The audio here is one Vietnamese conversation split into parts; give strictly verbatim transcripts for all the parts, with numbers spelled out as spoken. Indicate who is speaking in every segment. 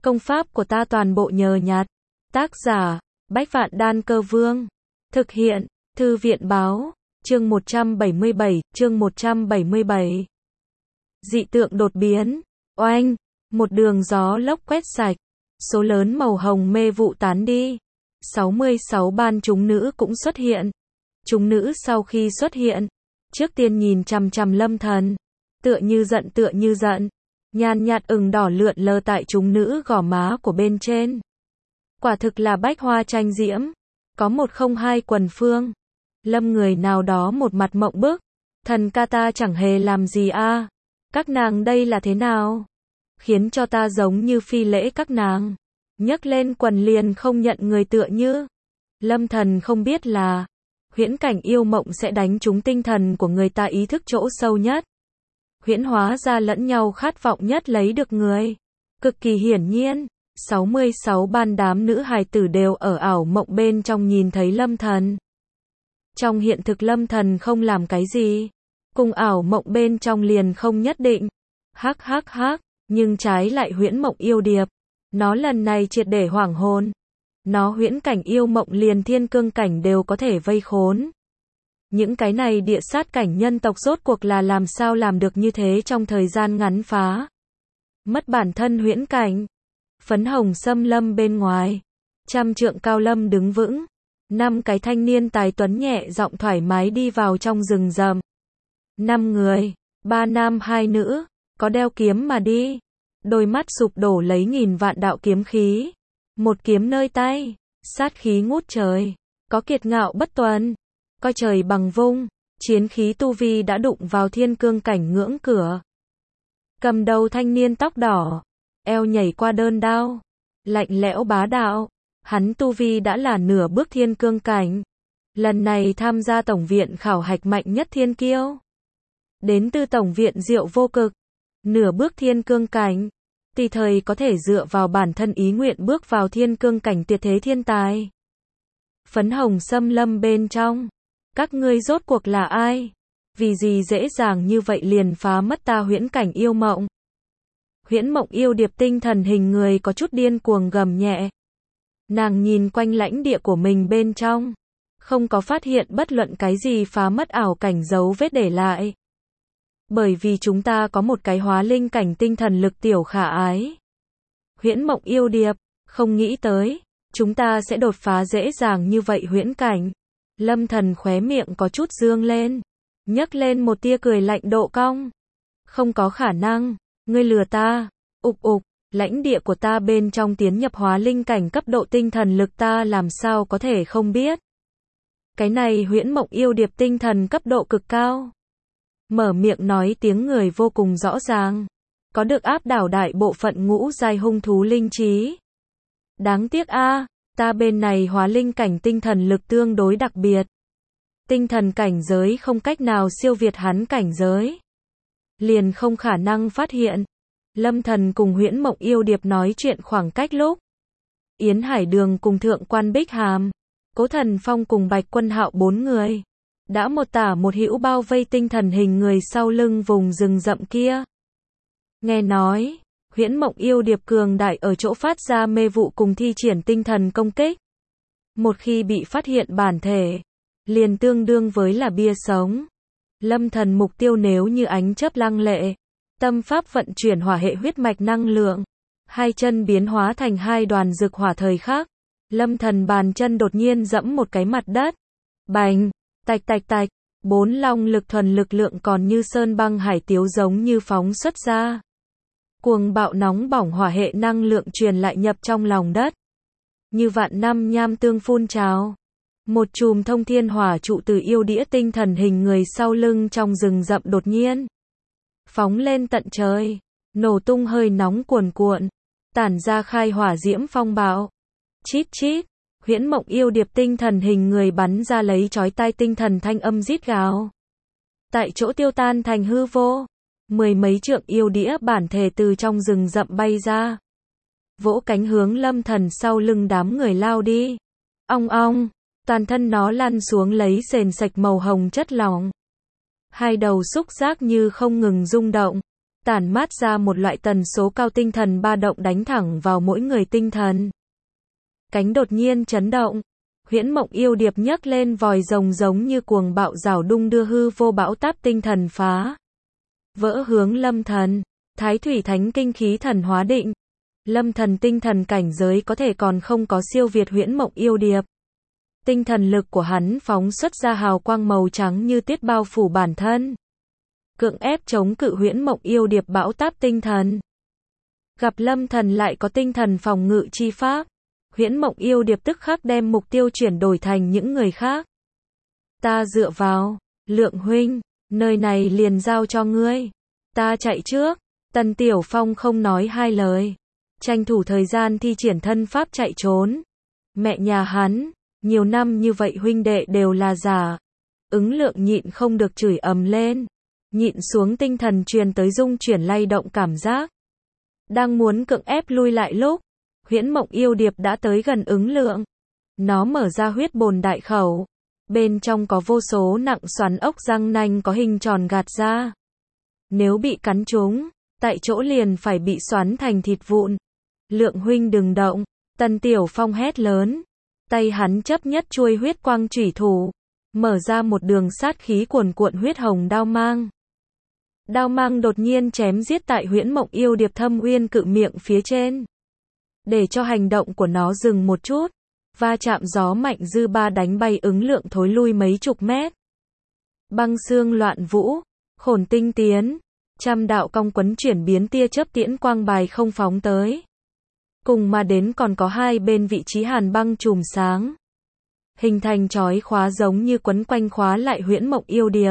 Speaker 1: Công pháp của ta toàn bộ nhờ nhặt. Tác giả, Bách Vạn Đan Cơ Vương. Thực hiện, Thư viện Báo. Chương một trăm bảy mươi bảy, chương một trăm bảy mươi bảy. Dị tượng đột biến. Oanh, một đường gió lốc quét sạch. Số lớn màu hồng mê vụ tán đi. sáu mươi sáu ban chúng nữ cũng xuất hiện. Chúng nữ sau khi xuất hiện, trước tiên nhìn chằm chằm Lâm Thần. Tựa như giận tựa như giận. Nhàn nhạt ửng đỏ lượn lờ tại chúng nữ gò má của bên trên. Quả thực là bách hoa tranh diễm. Có một không hai quần phương. Lâm người nào đó một mặt mộng bức. Thần ca ta chẳng hề làm gì a à. Các nàng đây là thế nào? Khiến cho ta giống như phi lễ các nàng. Nhấc lên quần liền không nhận người tựa như. Lâm Thần không biết là huyễn cảnh yêu mộng sẽ đánh trúng tinh thần của người ta ý thức chỗ sâu nhất. Huyễn hóa ra lẫn nhau khát vọng nhất lấy được người. Cực kỳ hiển nhiên, sáu mươi sáu ban đám nữ hài tử đều ở ảo mộng bên trong nhìn thấy Lâm Thần. Trong hiện thực Lâm Thần không làm cái gì, cùng ảo mộng bên trong liền không nhất định. Hắc hắc hắc, nhưng trái lại huyễn mộng yêu điệp. Nó lần này triệt để hoảng hồn. Nó huyễn cảnh yêu mộng liền thiên cương cảnh đều có thể vây khốn. Những cái này địa sát cảnh nhân tộc rốt cuộc là làm sao làm được như thế trong thời gian ngắn phá. Mất bản thân huyễn cảnh. Phấn hồng xâm lâm bên ngoài. Trăm trượng cao lâm đứng vững. Năm cái thanh niên tài tuấn nhẹ giọng thoải mái đi vào trong rừng rậm. Năm người, ba nam hai nữ, có đeo kiếm mà đi. Đôi mắt sụp đổ lấy nghìn vạn đạo kiếm khí. Một kiếm nơi tay, sát khí ngút trời. Có kiệt ngạo bất tuần. Coi trời bằng vung, chiến khí tu vi đã đụng vào thiên cương cảnh ngưỡng cửa. Cầm đầu thanh niên tóc đỏ, eo nhảy qua đơn đao, lạnh lẽo bá đạo, hắn tu vi đã là nửa bước thiên cương cảnh. Lần này tham gia tổng viện khảo hạch mạnh nhất thiên kiêu. Đến từ tổng viện Diệu Vô Cực, nửa bước thiên cương cảnh, tùy thời có thể dựa vào bản thân ý nguyện bước vào thiên cương cảnh tuyệt thế thiên tài. Phấn hồng xâm lâm bên trong. Các ngươi rốt cuộc là ai? Vì gì dễ dàng như vậy liền phá mất ta huyễn cảnh yêu mộng? Huyễn mộng yêu điệp tinh thần hình người có chút điên cuồng gầm nhẹ. Nàng nhìn quanh lãnh địa của mình bên trong. Không có phát hiện bất luận cái gì phá mất ảo cảnh dấu vết để lại. Bởi vì chúng ta có một cái hóa linh cảnh tinh thần lực tiểu khả ái. Huyễn mộng yêu điệp, không nghĩ tới, chúng ta sẽ đột phá dễ dàng như vậy huyễn cảnh. Lâm Thần khóe miệng có chút dương lên, nhấc lên một tia cười lạnh độ cong. Không có khả năng, ngươi lừa ta. Ục ục, lãnh địa của ta bên trong tiến nhập hóa linh cảnh cấp độ tinh thần lực ta làm sao có thể không biết. Cái này huyễn mộng yêu điệp tinh thần cấp độ cực cao. Mở miệng nói tiếng người vô cùng rõ ràng, có được áp đảo đại bộ phận ngũ giai hung thú linh trí. Đáng tiếc a, à, ta bên này hóa linh cảnh tinh thần lực tương đối đặc biệt. Tinh thần cảnh giới không cách nào siêu việt hắn cảnh giới. Liền không khả năng phát hiện. Lâm Thần cùng huyễn mộng yêu điệp nói chuyện khoảng cách lúc. Yến Hải Đường cùng Thượng quan Bích Hàm, Cố Thần Phong cùng Bạch Quân Hạo bốn người. Đã một tả một hữu bao vây tinh thần hình người sau lưng vùng rừng rậm kia. Nghe nói, huyễn mộng yêu điệp cường đại ở chỗ phát ra mê vụ cùng thi triển tinh thần công kích. Một khi bị phát hiện bản thể, liền tương đương với là bia sống. Lâm Thần mục tiêu nếu như ánh chớp lăng lệ, tâm pháp vận chuyển hỏa hệ huyết mạch năng lượng, hai chân biến hóa thành hai đoàn rực hỏa thời khắc. Lâm Thần bàn chân đột nhiên dẫm một cái mặt đất. Bành, tạch tạch tạch, bốn long lực thuần lực lượng còn như sơn băng hải tiếu giống như phóng xuất ra. Cuồng bạo nóng bỏng hỏa hệ năng lượng truyền lại nhập trong lòng đất. Như vạn năm nham tương phun trào. Một chùm thông thiên hỏa trụ từ yêu đĩa tinh thần hình người sau lưng trong rừng rậm đột nhiên phóng lên tận trời, nổ tung hơi nóng cuồn cuộn, tản ra khai hỏa diễm phong bạo. Chít chít, huyễn mộng yêu điệp tinh thần hình người bắn ra lấy chói tai tinh thần thanh âm rít gào. Tại chỗ tiêu tan thành hư vô. Mười mấy trượng yêu đĩa bản thể từ trong rừng rậm bay ra. Vỗ cánh hướng Lâm Thần sau lưng đám người lao đi. Ong ong, toàn thân nó lăn xuống lấy sền sạch màu hồng chất lỏng. Hai đầu xúc giác như không ngừng rung động. tản mát ra một loại tần số cao tinh thần ba động đánh thẳng vào mỗi người tinh thần. Cánh đột nhiên chấn động, Huyễn Mộng Yêu Điệp nhấc lên vòi rồng giống như cuồng bạo rào đung đưa hư vô bão táp tinh thần phá vỡ hướng Lâm Thần. Thái Thủy Thánh Kinh khí thần hóa định. Lâm Thần tinh thần cảnh giới có thể còn không có siêu việt Huyễn Mộng Yêu Điệp. Tinh thần lực của hắn phóng xuất ra hào quang màu trắng như tuyết bao phủ bản thân, cưỡng ép chống cự Huyễn Mộng Yêu Điệp bão táp tinh thần. Gặp Lâm Thần lại có tinh thần phòng ngự chi pháp, Huyễn Mộng Yêu Điệp tức khắc đem mục tiêu chuyển đổi thành những người khác. Ta dựa vào, Lượng huynh, nơi này liền giao cho ngươi. Ta chạy trước. Tần Tiểu Phong không nói hai lời, tranh thủ thời gian thi triển thân pháp chạy trốn. Mẹ nhà hắn, nhiều năm như vậy huynh đệ đều là giả. Ứng Lượng nhịn không được chửi ầm lên, nhịn xuống tinh thần truyền tới dung chuyển lay động cảm giác. Đang muốn cưỡng ép lui lại lúc, Huyễn Mộng Yêu Điệp đã tới gần Ứng Lượng. Nó mở ra huyết bồn đại khẩu, bên trong có vô số nặng xoắn ốc răng nanh có hình tròn gạt ra. Nếu bị cắn trúng, tại chỗ liền phải bị xoắn thành thịt vụn. Lượng huynh đừng động, Tần Tiểu Phong hét lớn. Tay hắn chấp nhất chuôi huyết quang chủy thủ, mở ra một đường sát khí cuồn cuộn huyết hồng đao mang. Đao mang đột nhiên chém giết tại Huyễn Mộng Yêu Điệp thâm uyên cự miệng phía trên, để cho hành động của nó dừng một chút. Va chạm gió mạnh dư ba đánh bay Ứng Lượng thối lui mấy chục mét. Băng xương loạn vũ, khổn tinh tiến, trăm đạo cong quấn chuyển biến tia chớp tiễn quang bài không phóng tới. Cùng mà đến còn có hai bên vị trí hàn băng chùm sáng, hình thành chói khóa giống như quấn quanh khóa lại Huyễn Mộng Yêu Điệp.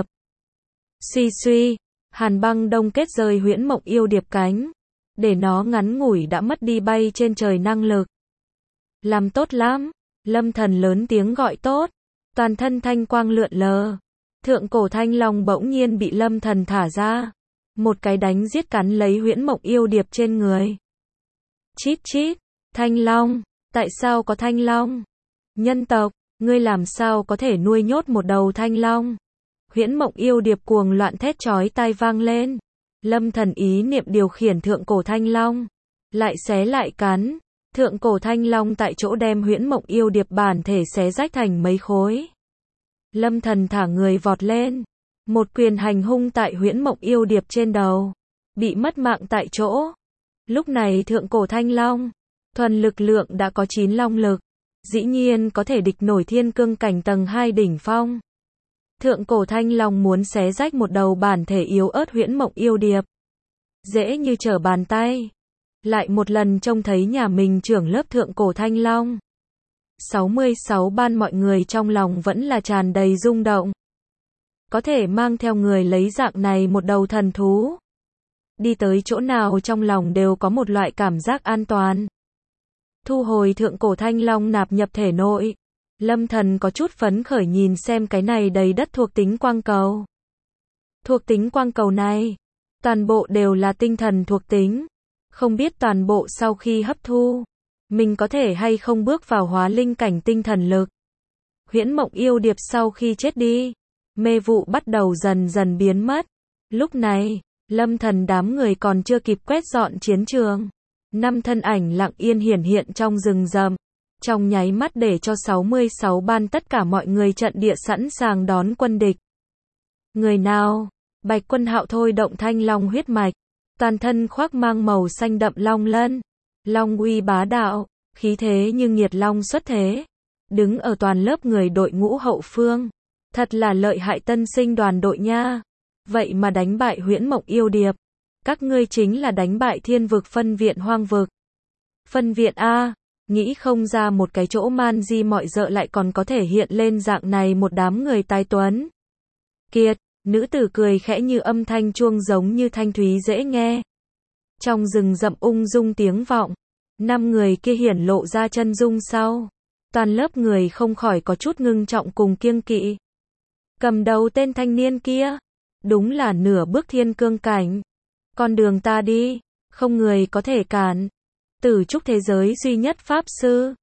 Speaker 1: Suy suy, hàn băng đông kết rời Huyễn Mộng Yêu Điệp cánh, để nó ngắn ngủi đã mất đi bay trên trời năng lực. Làm tốt lắm, Lâm Thần lớn tiếng gọi tốt, toàn thân thanh quang lượn lờ. Thượng cổ thanh long bỗng nhiên bị Lâm Thần thả ra, một cái đánh giết cắn lấy Huyễn Mộng Yêu Điệp trên người. Chít chít, thanh long, tại sao có thanh long? Nhân tộc, ngươi làm sao có thể nuôi nhốt một đầu thanh long? Huyễn Mộng Yêu Điệp cuồng loạn thét chói tai vang lên. Lâm Thần ý niệm điều khiển thượng cổ thanh long, lại xé lại cắn. Thượng cổ thanh long tại chỗ đem Huyễn Mộng Yêu Điệp bản thể xé rách thành mấy khối. Lâm Thần thả người vọt lên, một quyền hành hung tại Huyễn Mộng Yêu Điệp trên đầu, bị mất mạng tại chỗ. Lúc này thượng cổ thanh long, thuần lực lượng đã có chín long lực, dĩ nhiên có thể địch nổi thiên cương cảnh tầng hai đỉnh phong. Thượng cổ thanh long muốn xé rách một đầu bản thể yếu ớt Huyễn Mộng Yêu Điệp, dễ như trở bàn tay. Lại một lần trông thấy nhà mình trưởng lớp thượng cổ thanh long. sáu mươi sáu ban mọi người trong lòng vẫn là tràn đầy rung động. Có thể mang theo người lấy dạng này một đầu thần thú, đi tới chỗ nào trong lòng đều có một loại cảm giác an toàn. Thu hồi thượng cổ thanh long nạp nhập thể nội, Lâm Thần có chút phấn khởi nhìn xem cái này đầy đất thuộc tính quang cầu. Thuộc tính quang cầu này, toàn bộ đều là tinh thần thuộc tính. Không biết toàn bộ sau khi hấp thu, mình có thể hay không bước vào hóa linh cảnh tinh thần lực. Huyễn Mộng Yêu Điệp sau khi chết đi, mê vụ bắt đầu dần dần biến mất. Lúc này, Lâm Thần đám người còn chưa kịp quét dọn chiến trường. Năm thân ảnh lặng yên hiển hiện trong rừng rậm, trong nháy mắt để cho sáu mươi sáu ban tất cả mọi người trận địa sẵn sàng đón quân địch. Người nào? Bạch Quân Hạo thôi động thanh long huyết mạch, toàn thân khoác mang màu xanh đậm long lân, long uy bá đạo, khí thế như nghiệt long xuất thế, đứng ở toàn lớp người đội ngũ hậu phương, thật là lợi hại tân sinh đoàn đội nha. Vậy mà đánh bại Huyễn Mộng Yêu Điệp, các ngươi chính là đánh bại Thiên Vực phân viện Hoang Vực. Phân viện a, nghĩ không ra một cái chỗ man di mọi dợ lại còn có thể hiện lên dạng này một đám người tài tuấn. Kiệt, nữ tử cười khẽ như âm thanh chuông giống như thanh thúy dễ nghe. Trong rừng rậm ung dung tiếng vọng, năm người kia hiển lộ ra chân dung sau. Toàn lớp người không khỏi có chút ngưng trọng cùng kiêng kỵ. Cầm đầu tên thanh niên kia, đúng là nửa bước thiên cương cảnh. Con đường ta đi, không người có thể cản. Tử trúc thế giới duy nhất pháp sư,